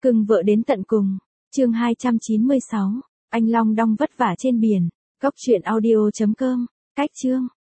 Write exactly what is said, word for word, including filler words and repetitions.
Cưng vợ đến tận cùng. Chương hai trăm chín mươi sáu. Anh Long đong vất vả trên biển. Cốc truyện audio chấm com. Cách chương.